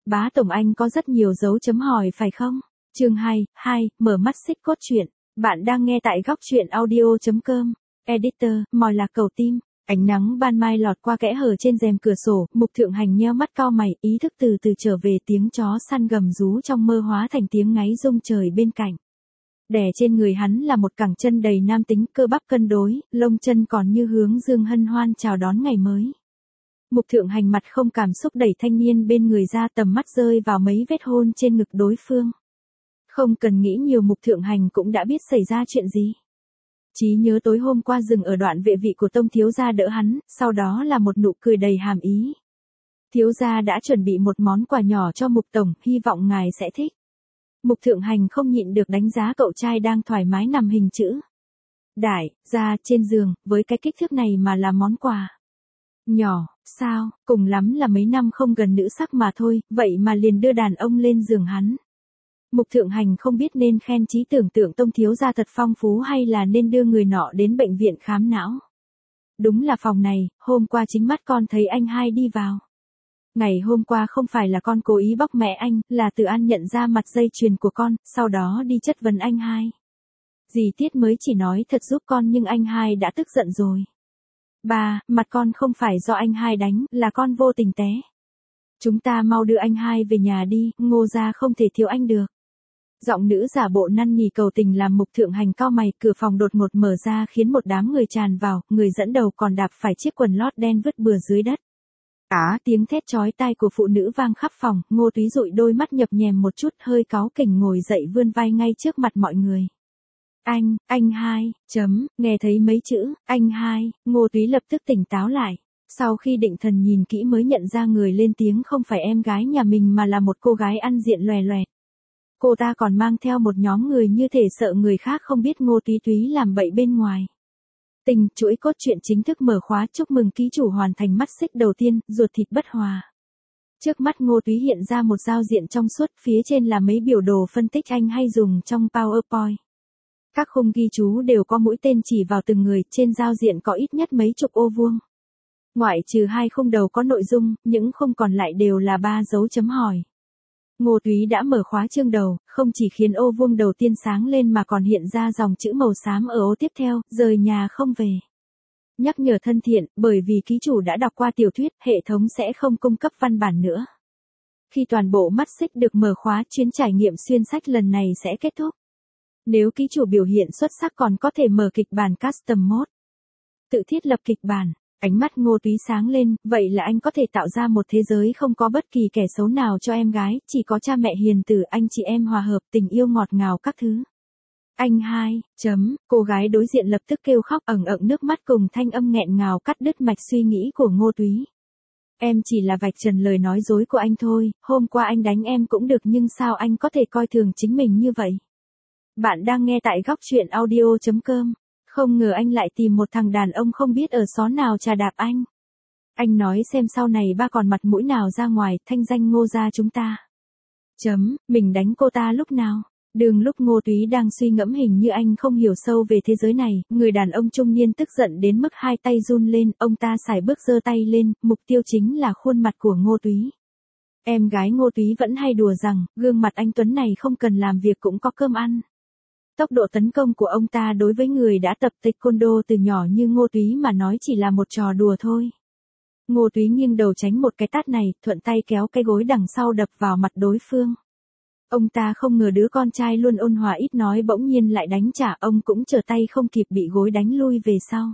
Bá Tổng Anh có rất nhiều dấu chấm hỏi phải không? Chương 2, mở mắt xích cốt truyện. Bạn đang nghe tại góc truyện audio.com. Editor, mòi là cầu tim. Ánh nắng ban mai lọt qua kẽ hở trên rèm cửa sổ, Mục Thượng Hành nheo mắt cau mày, ý thức từ từ trở về, tiếng chó săn gầm rú trong mơ hóa thành tiếng ngáy rung trời bên cạnh. Đè trên người hắn là một cẳng chân đầy nam tính, cơ bắp cân đối, lông chân còn như hướng dương hân hoan chào đón ngày mới. Mục Thượng Hành mặt không cảm xúc đẩy thanh niên bên người ra, tầm mắt rơi vào mấy vết hôn trên ngực đối phương. Không cần nghĩ nhiều, Mục Thượng Hành cũng đã biết xảy ra chuyện gì. Trí nhớ tối hôm qua dừng ở đoạn vệ vị của Tông thiếu gia đỡ hắn, sau đó là một nụ cười đầy hàm ý. Thiếu gia đã chuẩn bị một món quà nhỏ cho Mục Tổng, hy vọng ngài sẽ thích. Mục Thượng Hành không nhịn được đánh giá cậu trai đang thoải mái nằm hình chữ đại ra trên giường, với cái kích thước này mà là món quà nhỏ, sao, cùng lắm là mấy năm không gần nữ sắc mà thôi, vậy mà liền đưa đàn ông lên giường hắn. Mục Thượng Hành không biết nên khen trí tưởng tượng Tông thiếu gia thật phong phú hay là nên đưa người nọ đến bệnh viện khám não. Đúng là phòng này, hôm qua chính mắt con thấy anh hai đi vào. Ngày hôm qua không phải là con cố ý bóc mẹ anh, là Từ An nhận ra mặt dây chuyền của con, sau đó đi chất vấn anh hai. Dì Tiết mới chỉ nói thật giúp con nhưng anh hai đã tức giận rồi. Ba, mặt con không phải do anh hai đánh, là con vô tình té. Chúng ta mau đưa anh hai về nhà đi, Ngô gia không thể thiếu anh được. Giọng nữ giả bộ năn nỉ cầu tình làm Mục Thượng Hành cau mày, cửa phòng đột ngột mở ra khiến một đám người tràn vào, người dẫn đầu còn đạp phải chiếc quần lót đen vứt bừa dưới đất. Tiếng thét chói tai của phụ nữ vang khắp phòng, Ngô Túy dụi đôi mắt nhập nhèm một chút, hơi cáu kỉnh ngồi dậy vươn vai ngay trước mặt mọi người. Anh hai, nghe thấy mấy chữ, anh hai, Ngô Túy lập tức tỉnh táo lại. Sau khi định thần nhìn kỹ mới nhận ra người lên tiếng không phải em gái nhà mình mà là một cô gái ăn diện lòe lòe. Cô ta còn mang theo một nhóm người như thể sợ người khác không biết Ngô Túy Túy làm bậy bên ngoài. Chuỗi cốt truyện chính thức mở khóa, chúc mừng ký chủ hoàn thành mắt xích đầu tiên, ruột thịt bất hòa. Trước mắt Ngô Túy hiện ra một giao diện trong suốt, phía trên là mấy biểu đồ phân tích anh hay dùng trong PowerPoint. Các khung ghi chú đều có mũi tên chỉ vào từng người, trên giao diện có ít nhất mấy chục ô vuông. Ngoại trừ 2 khung đầu có nội dung, những khung còn lại đều là 3 dấu chấm hỏi. Ngô Túy đã mở khóa chương đầu, không chỉ khiến ô vuông đầu tiên sáng lên mà còn hiện ra dòng chữ màu xám ở ô tiếp theo, rời nhà không về. Nhắc nhở thân thiện, bởi vì ký chủ đã đọc qua tiểu thuyết, hệ thống sẽ không cung cấp văn bản nữa. Khi toàn bộ mắt xích được mở khóa, chuyến trải nghiệm xuyên sách lần này sẽ kết thúc. Nếu ký chủ biểu hiện xuất sắc còn có thể mở kịch bản custom mode. Tự thiết lập kịch bản. Ánh mắt Ngô Túy sáng lên, vậy là anh có thể tạo ra một thế giới không có bất kỳ kẻ xấu nào cho em gái, chỉ có cha mẹ hiền từ, anh chị em hòa hợp, tình yêu ngọt ngào các thứ. Anh hai, cô gái đối diện lập tức kêu khóc ẩn ẩn nước mắt cùng thanh âm nghẹn ngào cắt đứt mạch suy nghĩ của Ngô Túy. Em chỉ là vạch trần lời nói dối của anh thôi, hôm qua anh đánh em cũng được nhưng sao anh có thể coi thường chính mình như vậy? Bạn đang nghe tại góc truyện audio.com. Không ngờ anh lại tìm một thằng đàn ông không biết ở xó nào chà đạp anh. Anh nói xem sau này ba còn mặt mũi nào ra ngoài, thanh danh Ngô gia chúng ta. Mình đánh cô ta lúc nào? Đường lúc Ngô Túy đang suy ngẫm hình như anh không hiểu sâu về thế giới này, người đàn ông trung niên tức giận đến mức 2 tay run lên, ông ta sải bước giơ tay lên, mục tiêu chính là khuôn mặt của Ngô Túy. Em gái Ngô Túy vẫn hay đùa rằng, gương mặt anh Tuấn này không cần làm việc cũng có cơm ăn. Tốc độ tấn công của ông ta đối với người đã tập taekwondo từ nhỏ như Ngô Túy mà nói chỉ là một trò đùa thôi. Ngô Túy nghiêng đầu tránh một cái tát này, thuận tay kéo cái gối đằng sau đập vào mặt đối phương. Ông ta không ngờ đứa con trai luôn ôn hòa ít nói bỗng nhiên lại đánh trả, ông cũng trở tay không kịp bị gối đánh lui về sau.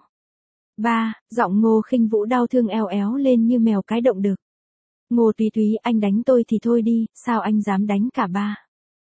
Giọng Ngô Khinh Vũ đau thương eo éo lên như mèo cái động đực. Ngô Túy Túy, anh đánh tôi thì thôi đi, sao anh dám đánh cả ba?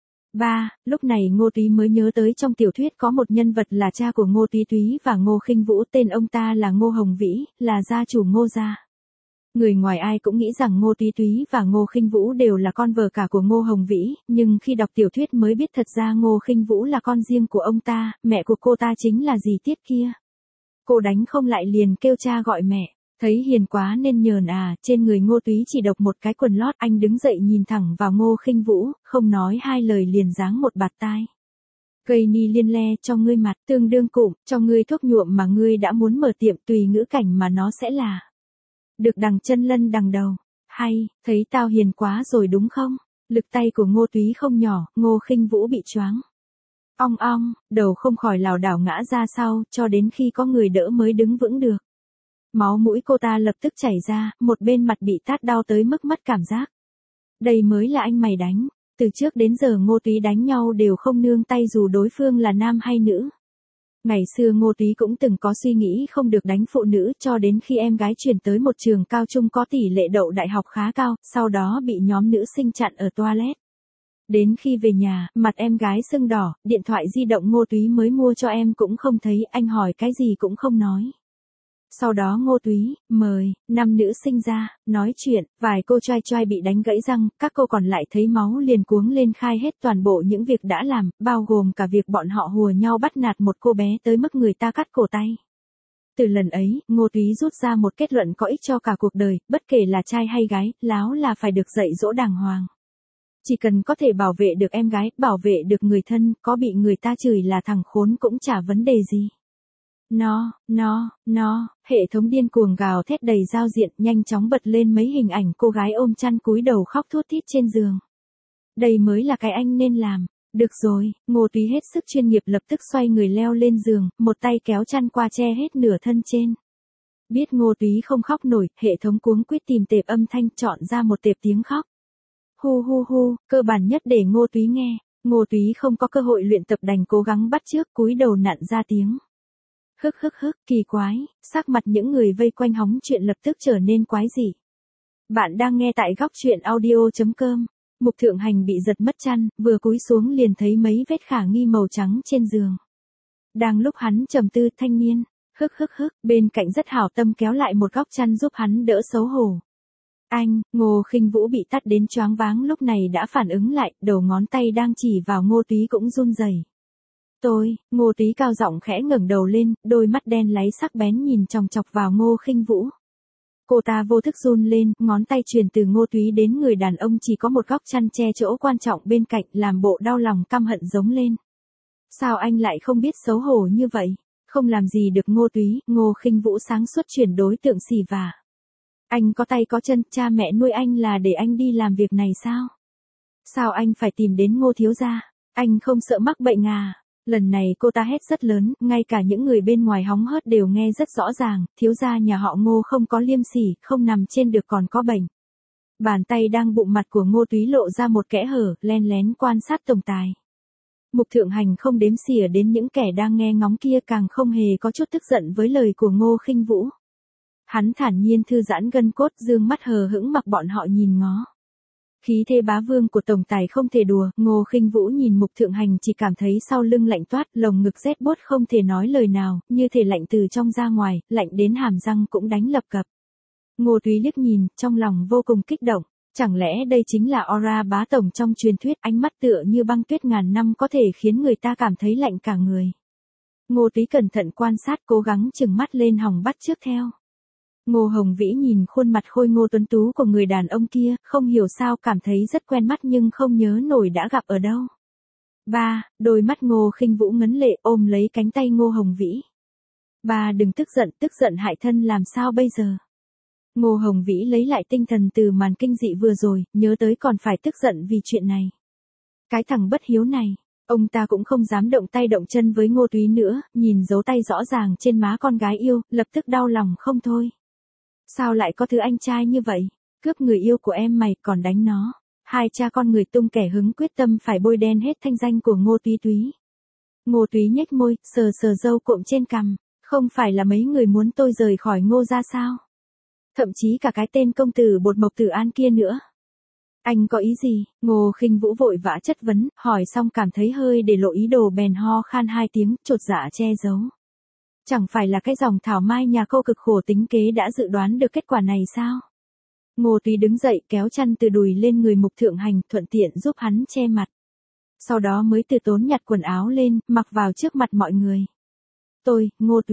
Lúc này Ngô Túy mới nhớ tới trong tiểu thuyết có một nhân vật là cha của Ngô Túy Túy và Ngô Khinh Vũ, tên ông ta là Ngô Hồng Vĩ, là gia chủ Ngô gia. Người ngoài ai cũng nghĩ rằng Ngô Túy Túy và Ngô Khinh Vũ đều là con vợ cả của Ngô Hồng Vĩ, nhưng khi đọc tiểu thuyết mới biết thật ra Ngô Khinh Vũ là con riêng của ông ta, mẹ của cô ta chính là dì Tiết kia. Cô đánh không lại liền kêu cha gọi mẹ. Thấy hiền quá nên nhờn trên người Ngô Túy chỉ độc một cái quần lót, anh đứng dậy nhìn thẳng vào Ngô Khinh Vũ, không nói 2 lời liền giáng một bạt tai. Cây ni liên le, cho ngươi mặt, tương đương cụm, cho ngươi thuốc nhuộm mà ngươi đã muốn mở tiệm, tùy ngữ cảnh mà nó sẽ là. Được đằng chân lân đằng đầu. Hay, thấy tao hiền quá rồi đúng không? Lực tay của Ngô Túy không nhỏ, Ngô Khinh Vũ bị choáng. Ong ong, đầu không khỏi lảo đảo ngã ra sau, cho đến khi có người đỡ mới đứng vững được. Máu mũi cô ta lập tức chảy ra, một bên mặt bị tát đau tới mức mất cảm giác. Đây mới là anh mày đánh. Từ trước đến giờ Ngô Túy đánh nhau đều không nương tay dù đối phương là nam hay nữ. Ngày xưa Ngô Túy cũng từng có suy nghĩ không được đánh phụ nữ cho đến khi em gái chuyển tới một trường cao trung có tỷ lệ đậu đại học khá cao, sau đó bị nhóm nữ sinh chặn ở toilet. Đến khi về nhà, mặt em gái sưng đỏ, điện thoại di động Ngô Túy mới mua cho em cũng không thấy, anh hỏi cái gì cũng không nói. Sau đó Ngô Túy, mời, 5 nữ sinh ra, nói chuyện, vài cô trai trai bị đánh gãy răng, các cô còn lại thấy máu liền cuống lên khai hết toàn bộ những việc đã làm, bao gồm cả việc bọn họ hùa nhau bắt nạt một cô bé tới mức người ta cắt cổ tay. Từ lần ấy, Ngô Túy rút ra một kết luận có ích cho cả cuộc đời, bất kể là trai hay gái, láo là phải được dạy dỗ đàng hoàng. Chỉ cần có thể bảo vệ được em gái, bảo vệ được người thân, có bị người ta chửi là thằng khốn cũng chả vấn đề gì. Hệ thống điên cuồng gào thét đầy giao diện, nhanh chóng bật lên mấy hình ảnh cô gái ôm chăn cúi đầu khóc thút thít trên giường. Đây mới là cái anh nên làm. Được rồi, Ngô Túy hết sức chuyên nghiệp lập tức xoay người leo lên giường, một tay kéo chăn qua che hết nửa thân trên. Biết Ngô Túy không khóc nổi, hệ thống cuống quýt tìm tệp âm thanh chọn ra một tệp tiếng khóc. Hu hu hu, cơ bản nhất để Ngô Túy nghe. Ngô Túy không có cơ hội luyện tập đành cố gắng bắt chước cúi đầu nặn ra tiếng. Hức, kỳ quái, sắc mặt những người vây quanh hóng chuyện lập tức trở nên quái dị. Bạn đang nghe tại góc truyện audio.com. Mục Thượng Hành bị giật mất chăn, vừa cúi xuống liền thấy mấy vết khả nghi màu trắng trên giường. Đang lúc hắn trầm tư, thanh niên, hức, bên cạnh rất hảo tâm kéo lại một góc chăn giúp hắn đỡ xấu hổ. Anh, Ngô Khinh Vũ bị tát đến choáng váng lúc này đã phản ứng lại, đầu ngón tay đang chỉ vào Ngô Túy cũng run rẩy. Ngô Túy cao giọng khẽ ngẩng đầu lên, đôi mắt đen láy sắc bén nhìn chòng chọc vào Ngô Khinh Vũ. Cô ta vô thức run lên, ngón tay truyền từ Ngô Túy đến người đàn ông chỉ có một góc chăn che chỗ quan trọng bên cạnh, làm bộ đau lòng căm hận giống lên. Sao anh lại không biết xấu hổ như vậy? Không làm gì được Ngô Túy, Ngô Khinh Vũ sáng suốt chuyển đối tượng xì vả. Anh có tay có chân, cha mẹ nuôi anh là để anh đi làm việc này sao? Sao anh phải tìm đến Ngô thiếu gia? Anh không sợ mắc bệnh à? Lần này cô ta hét rất lớn, ngay cả những người bên ngoài hóng hớt đều nghe rất rõ ràng, thiếu gia nhà họ Ngô không có liêm sỉ, không nằm trên được còn có bệnh. Bàn tay đang bụng mặt của Ngô Túy lộ ra một kẽ hở, len lén quan sát tổng tài. Mục Thượng Hành không đếm xỉa đến những kẻ đang nghe ngóng kia, càng không hề có chút tức giận với lời của Ngô Khinh Vũ. Hắn thản nhiên thư giãn gân cốt, dương mắt hờ hững mặc bọn họ nhìn ngó. Khí thế bá vương của tổng tài không thể đùa, Ngô Khinh Vũ nhìn Mục Thượng Hành chỉ cảm thấy sau lưng lạnh toát, lồng ngực rét buốt không thể nói lời nào, như thể lạnh từ trong ra ngoài, lạnh đến hàm răng cũng đánh lập cập. Ngô Túy liếc nhìn, trong lòng vô cùng kích động, chẳng lẽ đây chính là aura bá tổng trong truyền thuyết, ánh mắt tựa như băng tuyết ngàn năm có thể khiến người ta cảm thấy lạnh cả người. Ngô Túy cẩn thận quan sát, cố gắng chừng mắt lên hòng bắt chước theo. Ngô Hồng Vĩ nhìn khuôn mặt khôi ngô tuấn tú của người đàn ông kia, không hiểu sao cảm thấy rất quen mắt nhưng không nhớ nổi đã gặp ở đâu. Ba, đôi mắt Ngô Khinh Vũ ngấn lệ ôm lấy cánh tay Ngô Hồng Vĩ. Ba đừng tức giận hại thân làm sao bây giờ. Ngô Hồng Vĩ lấy lại tinh thần từ màn kinh dị vừa rồi, nhớ tới còn phải tức giận vì chuyện này. Cái thằng bất hiếu này, ông ta cũng không dám động tay động chân với Ngô Túy nữa, nhìn dấu tay rõ ràng trên má con gái yêu, lập tức đau lòng không thôi. Sao lại có thứ anh trai như vậy? Cướp người yêu của em mày còn đánh nó. Hai cha con người tung kẻ hứng quyết tâm phải bôi đen hết thanh danh của Ngô Túy. Ngô Túy nhếch môi, sờ râu cộm trên cằm. Không phải là mấy người muốn tôi rời khỏi Ngô ra sao? Thậm chí cả cái tên công tử bột mộc Tử An kia nữa. Anh có ý gì? Ngô Khinh Vũ vội vã chất vấn, hỏi xong cảm thấy hơi để lộ ý đồ bèn ho khan 2 tiếng, chột dạ che giấu. Chẳng phải là cái dòng thảo mai nhà cô cực khổ tính kế đã dự đoán được kết quả này sao? Ngô Túy đứng dậy kéo chăn từ đùi lên người Mục Thượng Hành, thuận tiện giúp hắn che mặt. Sau đó mới từ tốn nhặt quần áo lên, mặc vào trước mặt mọi người. Ngô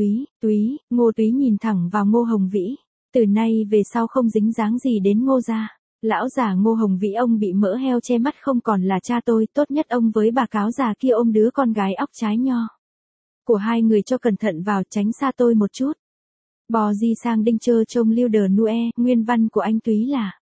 Túy nhìn thẳng vào Ngô Hồng Vĩ. Từ nay về sau không dính dáng gì đến Ngô gia. Lão già Ngô Hồng Vĩ ông bị mỡ heo che mắt không còn là cha tôi, tốt nhất ông với bà cáo già kia ôm đứa con gái óc trái nho của hai người cho cẩn thận vào, tránh xa tôi một chút. Bò di sang đinh chơ trông liêu đờ nue, nguyên văn của anh Túy là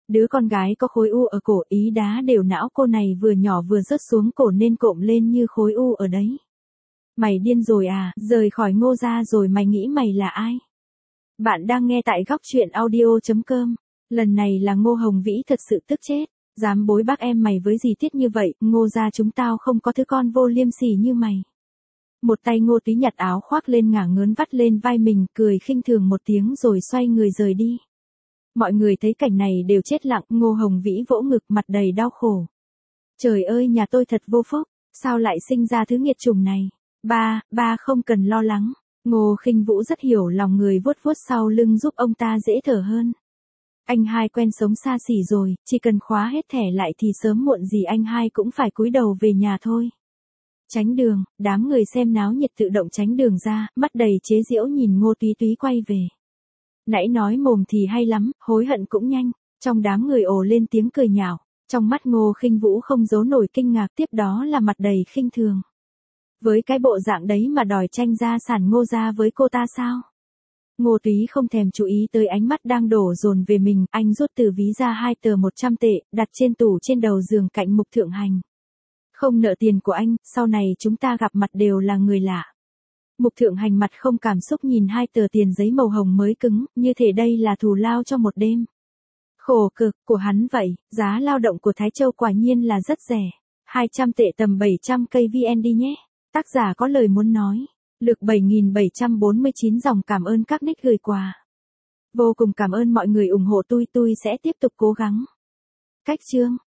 Đứa con gái có khối u ở cổ, ý đá đều não cô này vừa nhỏ vừa rớt xuống cổ nên cộm lên như khối u ở đấy. Mày điên rồi à, rời khỏi Ngô gia rồi mày nghĩ mày là ai? Bạn đang nghe tại góc truyện audio.com. Lần này là Ngô Hồng Vĩ thật sự tức chết. Dám bối bác em mày với gì tiết như vậy, Ngô gia chúng tao không có thứ con vô liêm sỉ như mày. Một tay Ngô Túy nhặt áo khoác lên ngả ngớn vắt lên vai mình, cười khinh thường một tiếng rồi xoay người rời đi. Mọi người thấy cảnh này đều chết lặng, Ngô Hồng Vĩ vỗ ngực mặt đầy đau khổ. Trời ơi, nhà tôi thật vô phúc, sao lại sinh ra thứ nghiệt chủng này? Ba không cần lo lắng. Ngô Khinh Vũ rất hiểu lòng người, vuốt vuốt sau lưng giúp ông ta dễ thở hơn. Anh hai quen sống xa xỉ rồi, chỉ cần khóa hết thẻ lại thì sớm muộn gì anh hai cũng phải cúi đầu về nhà thôi. Tránh đường, đám người xem náo nhiệt tự động tránh đường ra, mắt đầy chế giễu nhìn Ngô Túy Túy quay về. Nãy nói mồm thì hay lắm, hối hận cũng nhanh. Trong đám người ồ lên tiếng cười nhạo. Trong mắt Ngô Khinh Vũ không giấu nổi kinh ngạc, tiếp đó là mặt đầy khinh thường. Với cái bộ dạng đấy mà đòi tranh gia sản Ngô gia với cô ta sao? Ngô Túy không thèm chú ý tới ánh mắt đang đổ dồn về mình, anh rút từ ví ra 2 tờ 100 tệ, đặt trên tủ trên đầu giường cạnh Mục Thượng Hành. Không nợ tiền của anh, sau này chúng ta gặp mặt đều là người lạ. Mục Thượng Hành mặt không cảm xúc nhìn 2 tờ tiền giấy màu hồng mới cứng, như thể đây là thù lao cho một đêm. Khổ cực của hắn vậy, giá lao động của Thái Châu quả nhiên là rất rẻ. 200 tệ tầm 700 cây VN đi nhé. Tác giả có lời muốn nói. Lược 7749 dòng cảm ơn các nick gửi quà. Vô cùng cảm ơn mọi người ủng hộ tôi sẽ tiếp tục cố gắng. Cách chương